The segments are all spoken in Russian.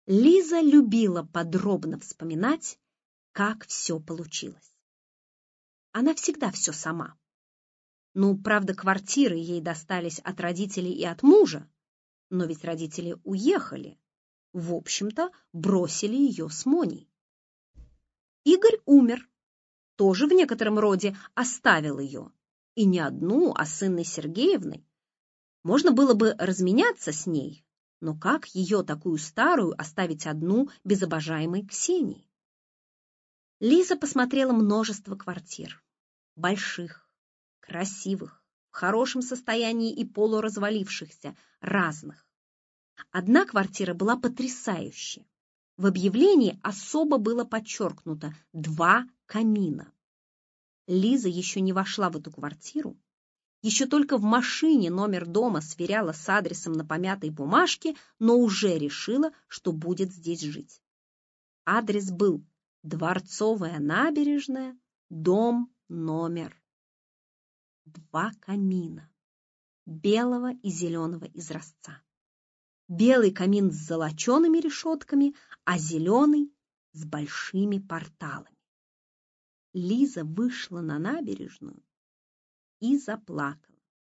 Лиза любила подробно вспоминать, как все получилось. Она всегда все сама. Ну, правда, квартиры ей достались от родителей и от мужа, но ведь родители уехали. В общем-то, бросили ее с Моней. Игорь умер, тоже в некотором роде оставил ее. И не одну, а с Инной Сергеевной. Можно было бы разменяться с ней, но как ее, такую старую, оставить одну без обожаемой Ксении? Лиза посмотрела множество квартир. Больших, красивых, в хорошем состоянии и полуразвалившихся, разных. Одна квартира была потрясающая. В объявлении особо было подчеркнуто 2 камина. Лиза еще не вошла в эту квартиру, еще только в машине номер дома сверяла с адресом на помятой бумажке, но уже решила, что будет здесь жить. Адрес был Дворцовая набережная, дом номер. 2 камина, белого и зеленого изразца. Белый камин с золочеными решетками, а зеленый с большими порталами. Лиза вышла на набережную и заплакала.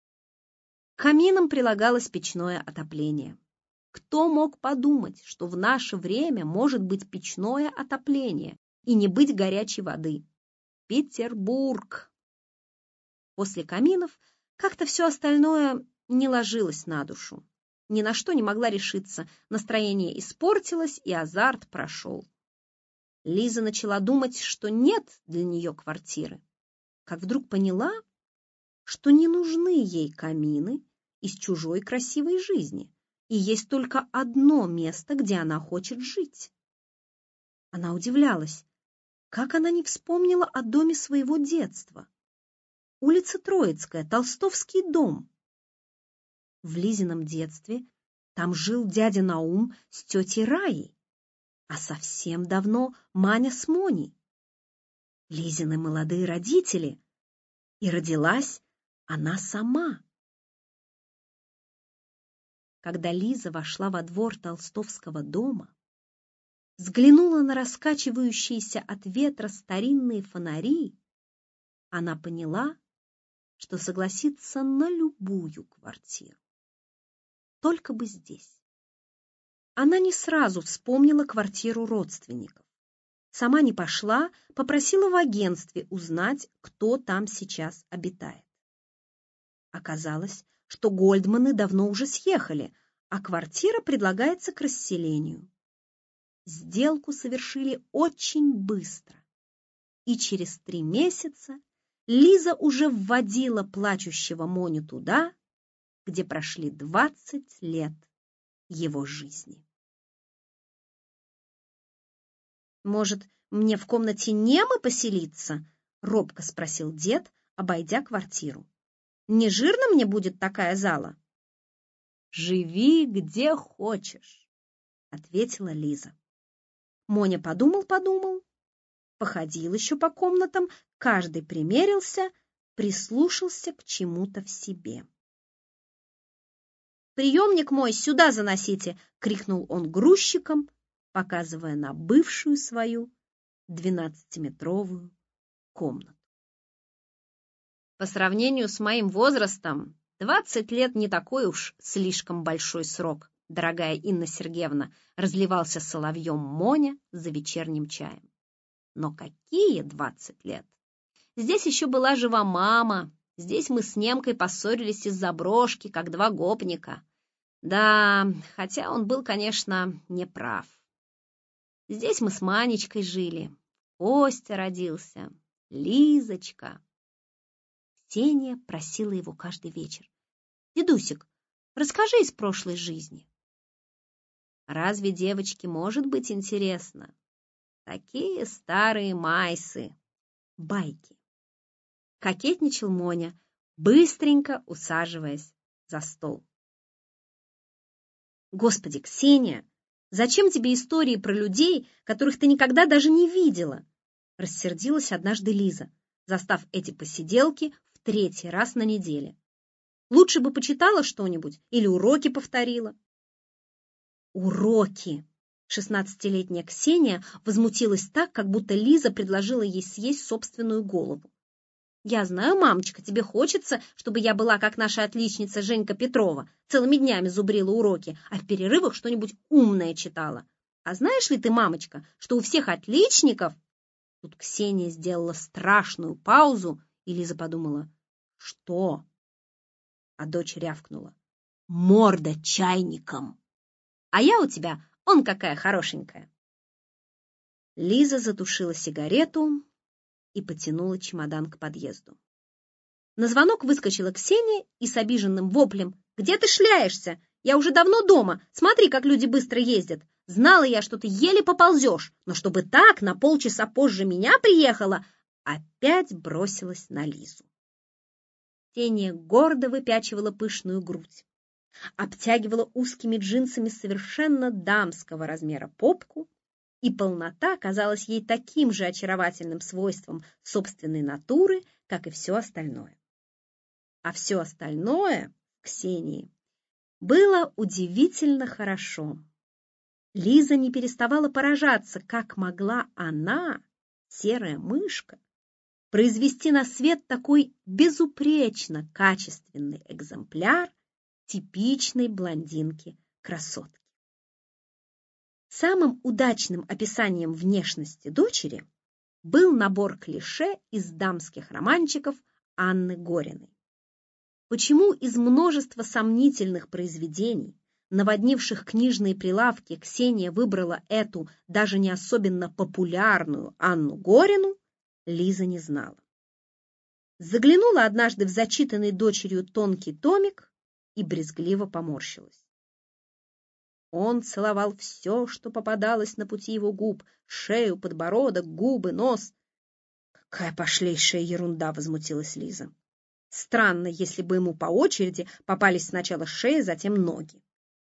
К каминам прилагалось печное отопление. Кто мог подумать, что в наше время может быть печное отопление и не быть горячей воды? Петербург! После каминов как-то все остальное не ложилось на душу. Ни на что не могла решиться, настроение испортилось, и азарт прошел. Лиза начала думать, что нет для нее квартиры, как вдруг поняла, что не нужны ей камины из чужой красивой жизни, и есть только одно место, где она хочет жить. Она удивлялась, как она не вспомнила о доме своего детства. Улица Троицкая, Толстовский дом. В Лизином детстве там жил дядя Наум с тетей Раей, а совсем давно Маня с Моней. Лизины молодые родители, и родилась она сама. Когда Лиза вошла во двор Толстовского дома, взглянула на раскачивающиеся от ветра старинные фонари, она поняла, что согласится на любую квартиру. Только бы здесь. Она не сразу вспомнила квартиру родственников. Сама не пошла, попросила в агентстве узнать, кто там сейчас обитает. Оказалось, что Гольдманы давно уже съехали, а квартира предлагается к расселению. Сделку совершили очень быстро, и через 3 месяца Лиза уже вводила плачущего Моню туда, где прошли 20 лет его жизни. «Может, мне в комнате Немы поселиться?» — робко спросил дед, обойдя квартиру. «Не жирно мне будет такая зала?» «Живи где хочешь», — ответила Лиза. Моня подумал, походил еще по комнатам, каждый примерился, прислушался к чему-то в себе. «Приемник мой сюда заносите!» — крикнул он грузчикам, показывая на бывшую свою 12-метровую комнату. По сравнению с моим возрастом, 20 лет не такой уж слишком большой срок, дорогая Инна Сергеевна, разливался соловьем Моня за вечерним чаем. Но какие 20 лет? Здесь еще была жива мама, здесь мы с Немкой поссорились из-за брошки, как 2 гопника. Да, хотя он был, конечно, неправ. Здесь мы с Манечкой жили. Костя родился, Лизочка. Ксения просила его каждый вечер: «Дедусик, расскажи из прошлой жизни». Разве девочке может быть интересно? Такие старые майсы, байки. Кокетничал Моня, быстренько усаживаясь за стол. «Господи, Ксения, зачем тебе истории про людей, которых ты никогда даже не видела?» Рассердилась однажды Лиза, застав эти посиделки в 3-й раз на неделе. «Лучше бы почитала что-нибудь или уроки повторила». «Уроки!» — 16-летняя Ксения возмутилась так, как будто Лиза предложила ей съесть собственную голову. «Я знаю, мамочка, тебе хочется, чтобы я была как наша отличница Женька Петрова, целыми днями зубрила уроки, а в перерывах что-нибудь умное читала. А знаешь ли ты, мамочка, что у всех отличников...» Тут Ксения сделала страшную паузу, и Лиза подумала: «Что?» А дочь рявкнула: «Морда чайником! А я у тебя, он какая хорошенькая!» Лиза затушила сигарету и потянула чемодан к подъезду. На звонок выскочила Ксения и с обиженным воплем: «Где ты шляешься? Я уже давно дома. Смотри, как люди быстро ездят. Знала я, что ты еле поползешь, но чтобы так на полчаса позже меня приехала...» Опять бросилась на Лизу. Ксения гордо выпячивала пышную грудь, обтягивала узкими джинсами совершенно дамского размера попку, и полнота казалась ей таким же очаровательным свойством собственной натуры, как и все остальное. А все остальное Ксении было удивительно хорошо. Лиза не переставала поражаться, как могла она, серая мышка, произвести на свет такой безупречно качественный экземпляр типичной блондинки-красотки. Самым удачным описанием внешности дочери был набор клише из дамских романчиков Анны Гориной. Почему из множества сомнительных произведений, наводнивших книжные прилавки, Ксения выбрала эту даже не особенно популярную Анну Горину, Лиза не знала. Заглянула однажды в зачитанный дочерью тонкий томик и брезгливо поморщилась. Он целовал все, что попадалось на пути его губ: шею, подбородок, губы, нос. «Какая пошлейшая ерунда!» — возмутилась Лиза. «Странно, если бы ему по очереди попались сначала шея, затем ноги».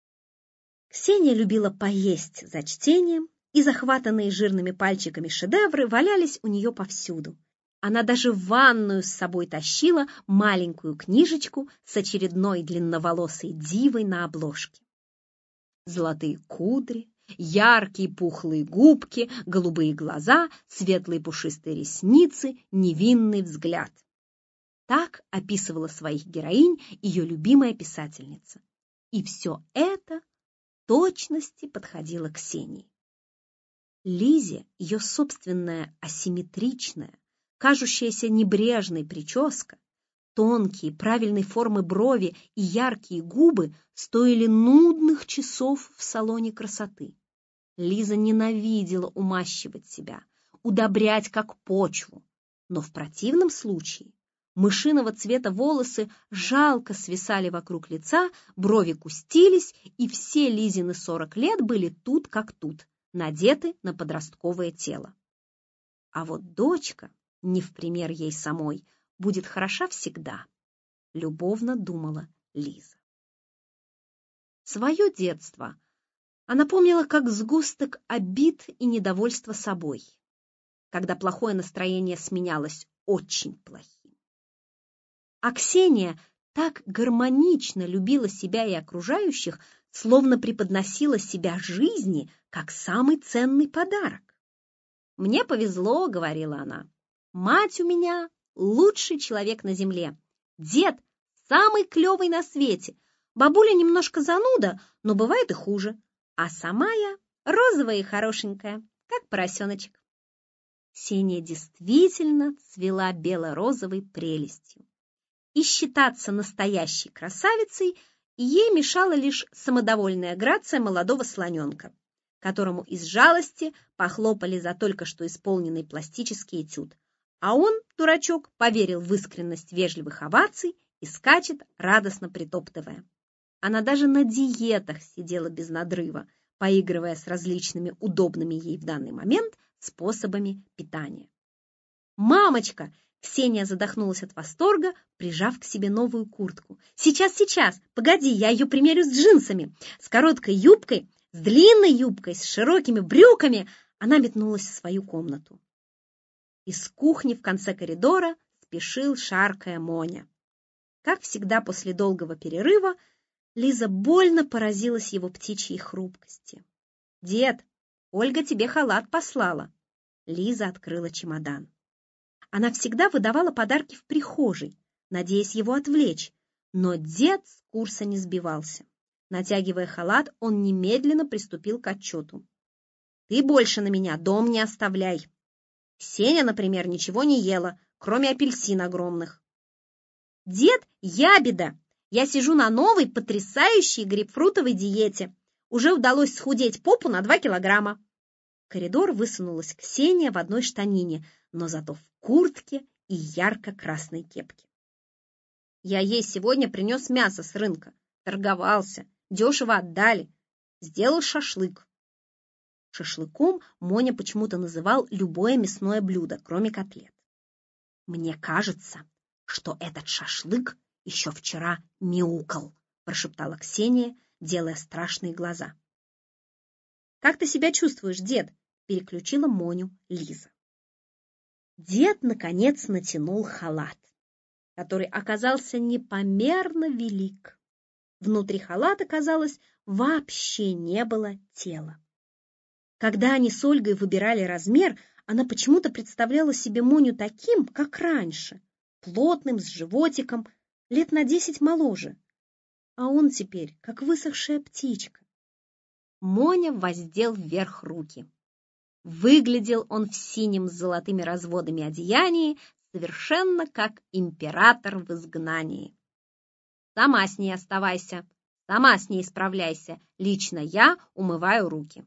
Ксения любила поесть за чтением, и захватанные жирными пальчиками шедевры валялись у нее повсюду. Она даже в ванную с собой тащила маленькую книжечку с очередной длинноволосой дивой на обложке. Золотые кудри, яркие пухлые губки, голубые глаза, светлые пушистые ресницы, невинный взгляд. Так описывала своих героинь ее любимая писательница. И все это в точности подходило Ксении. Лизе ее собственная асимметричная, кажущаяся небрежной прическа, тонкие, правильной формы брови и яркие губы стоили нудных часов в салоне красоты. Лиза ненавидела умащивать себя, удобрять как почву, но в противном случае мышиного цвета волосы жалко свисали вокруг лица, брови кустились, и все Лизины 40 лет были тут как тут, надеты на подростковое тело. А вот дочка, не в пример ей самой, будет хороша всегда, любовно думала Лиза. Свое детство она помнила как сгусток обид и недовольства собой, когда плохое настроение сменялось очень плохим. А Ксения так гармонично любила себя и окружающих, словно преподносила себя жизни как самый ценный подарок. «Мне повезло», — говорила она, — «мать у меня лучший человек на земле, дед самый клевый на свете, бабуля немножко зануда, но бывает и хуже, а сама я розовая и хорошенькая, как поросеночек». Ксения действительно цвела бело-розовой прелестью. И считаться настоящей красавицей ей мешала лишь самодовольная грация молодого слоненка, которому из жалости похлопали за только что исполненный пластический этюд, а он, дурачок, поверил в искренность вежливых оваций и скачет, радостно притоптывая. Она даже на диетах сидела без надрыва, поигрывая с различными удобными ей в данный момент способами питания. «Мамочка!» — Ксения задохнулась от восторга, прижав к себе новую куртку. «Сейчас, сейчас! Погоди, я ее примерю с джинсами, с короткой юбкой, с длинной юбкой, с широкими брюками!» Она метнулась в свою комнату. Из кухни в конце коридора спешил, шаркая, Моня. Как всегда после долгого перерыва, Лиза больно поразилась его птичьей хрупкости. «Дед, Ольга тебе халат послала». Лиза открыла чемодан. Она всегда выдавала подарки в прихожей, надеясь его отвлечь, но дед с курса не сбивался. Натягивая халат, он немедленно приступил к отчету. «Ты больше на меня дом не оставляй. Сеня, например, ничего не ела, кроме апельсин огромных». «Дед, ябеда! Я сижу на новой, потрясающей грейпфрутовой диете. Уже удалось схудеть попу на 2 килограмма». В коридор высунулась Ксения в одной штанине, но зато в куртке и ярко-красной кепке. «Я ей сегодня принес мясо с рынка. Торговался. Дешево отдали. Сделал шашлык». Шашлыком Моня почему-то называл любое мясное блюдо, кроме котлет. «Мне кажется, что этот шашлык еще вчера мяукал», прошептала Ксения, делая страшные глаза. «Как ты себя чувствуешь, дед?» переключила Моню Лиза. Дед, наконец, натянул халат, который оказался непомерно велик. Внутри халата, казалось, вообще не было тела. Когда они с Ольгой выбирали размер, она почему-то представляла себе Моню таким, как раньше, плотным, с животиком, лет на 10 моложе. А он теперь, как высохшая птичка. Моня воздел вверх руки. Выглядел он в синем с золотыми разводами одеянии, совершенно как император в изгнании. «Сама с ней оставайся, сама с ней справляйся, лично я умываю руки».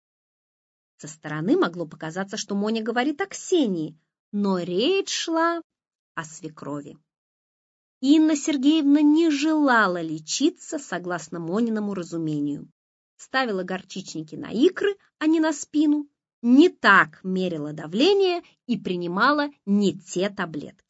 Со стороны могло показаться, что Моня говорит о Ксении, но речь шла о свекрови. Инна Сергеевна не желала лечиться согласно Мониному разумению. Ставила горчичники на икры, а не на спину, не так мерила давление и принимала не те таблетки.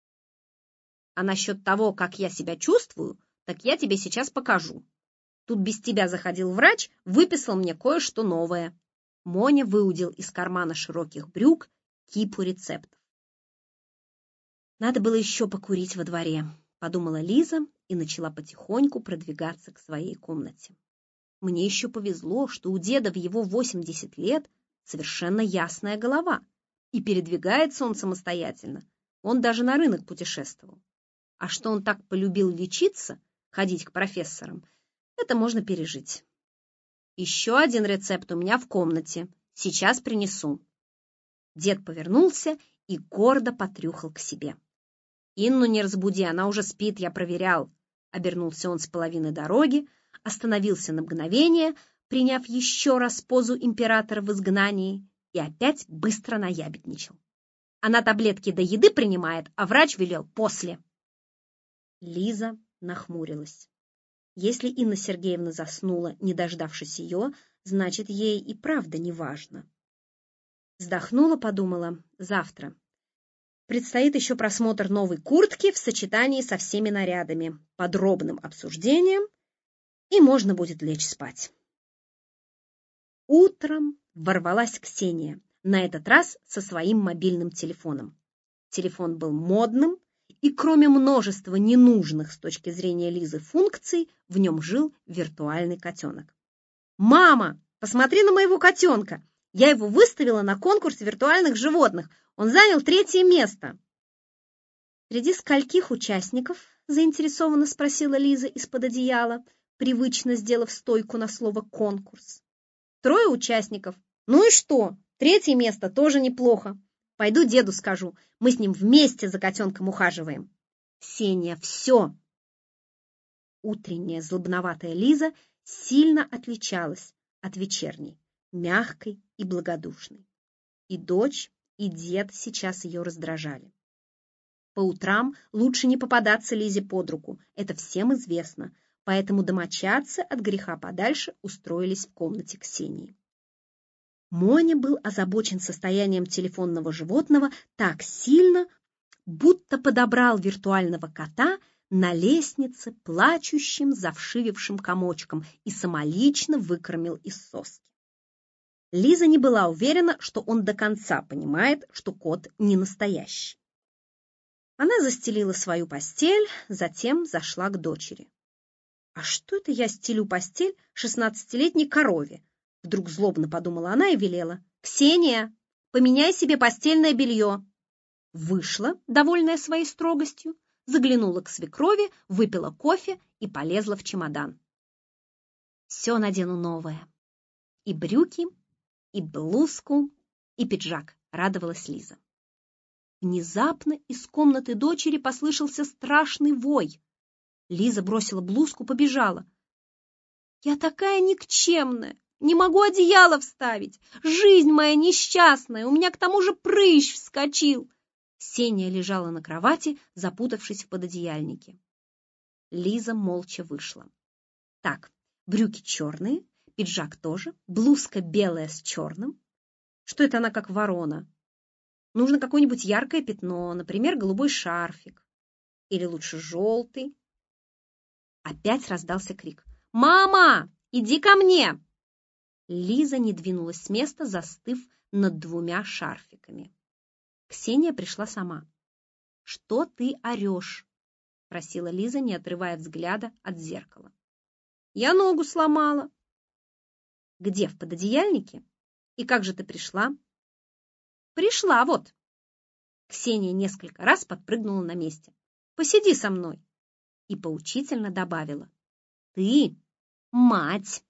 А насчет того, как я себя чувствую, так я тебе сейчас покажу. Тут без тебя заходил врач, выписал мне кое-что новое. Моня выудил из кармана широких брюк кипу рецептов. Надо было еще покурить во дворе, подумала Лиза и начала потихоньку продвигаться к своей комнате. Мне еще повезло, что у деда в его 80 лет совершенно ясная голова, и передвигается он самостоятельно. Он даже на рынок путешествовал. А что он так полюбил лечиться, ходить к профессорам, это можно пережить. Еще один рецепт у меня в комнате. Сейчас принесу. Дед повернулся и гордо потрюхал к себе. Инну не разбуди, она уже спит, я проверял. Обернулся он с половины дороги, остановился на мгновение, приняв еще раз позу императора в изгнании, и опять быстро наябедничал. Она таблетки до еды принимает, а врач велел после. Лиза нахмурилась. Если Инна Сергеевна заснула, не дождавшись ее, значит, ей и правда не важно. Вздохнула, подумала, завтра. Предстоит еще просмотр новой куртки в сочетании со всеми нарядами, подробным обсуждением, и можно будет лечь спать. Утром ворвалась Ксения, на этот раз со своим мобильным телефоном. Телефон был модным, и кроме множества ненужных с точки зрения Лизы функций, в нем жил виртуальный котенок. «Мама, посмотри на моего котенка! Я его выставила на конкурс виртуальных животных. Он занял 3-е место». «Среди скольких участников?» — заинтересованно спросила Лиза из-под одеяла, привычно сделав стойку на слово «конкурс». 3 участников. Ну и что? 3-е место тоже неплохо. Пойду деду скажу, мы с ним вместе за котенком ухаживаем. Ксения, все. Утренняя злобноватая Лиза сильно отличалась от вечерней, мягкой и благодушной. И дочь, и дед сейчас ее раздражали. По утрам лучше не попадаться Лизе под руку, это всем известно, поэтому домочадцы от греха подальше устроились в комнате Ксении. Моня был озабочен состоянием телефонного животного так сильно, будто подобрал виртуального кота на лестнице плачущим, завшивившим комочком и самолично выкормил из соски. Лиза не была уверена, что он до конца понимает, что кот не настоящий. Она застелила свою постель, затем зашла к дочери. «А что это я стелю постель 16-летней корове? Вдруг злобно подумала она и велела: «Ксения, поменяй себе постельное белье». Вышла, довольная своей строгостью, заглянула к свекрови, выпила кофе и полезла в чемодан. «Все надену новое. И брюки, и блузку, и пиджак», — радовалась Лиза. Внезапно из комнаты дочери послышался страшный вой. Лиза бросила блузку, побежала. «Я такая никчемная, не могу одеяло вставить. Жизнь моя несчастная, у меня к тому же прыщ вскочил». Ксения лежала на кровати, запутавшись в пододеяльнике. Лиза молча вышла. Так, брюки черные, пиджак тоже, блузка белая с черным. Что это она как ворона? Нужно какое-нибудь яркое пятно, например, голубой шарфик. Или лучше желтый. Опять раздался крик: «Мама, иди ко мне!» Лиза не двинулась с места, застыв над 2 шарфиками. Ксения пришла сама. «Что ты орешь?» — просила Лиза, не отрывая взгляда от зеркала. «Я ногу сломала». «Где, в пододеяльнике? И как же ты пришла?» «Пришла, вот». Ксения несколько раз подпрыгнула на месте. «Посиди со мной». И поучительно добавила: «Ты мать».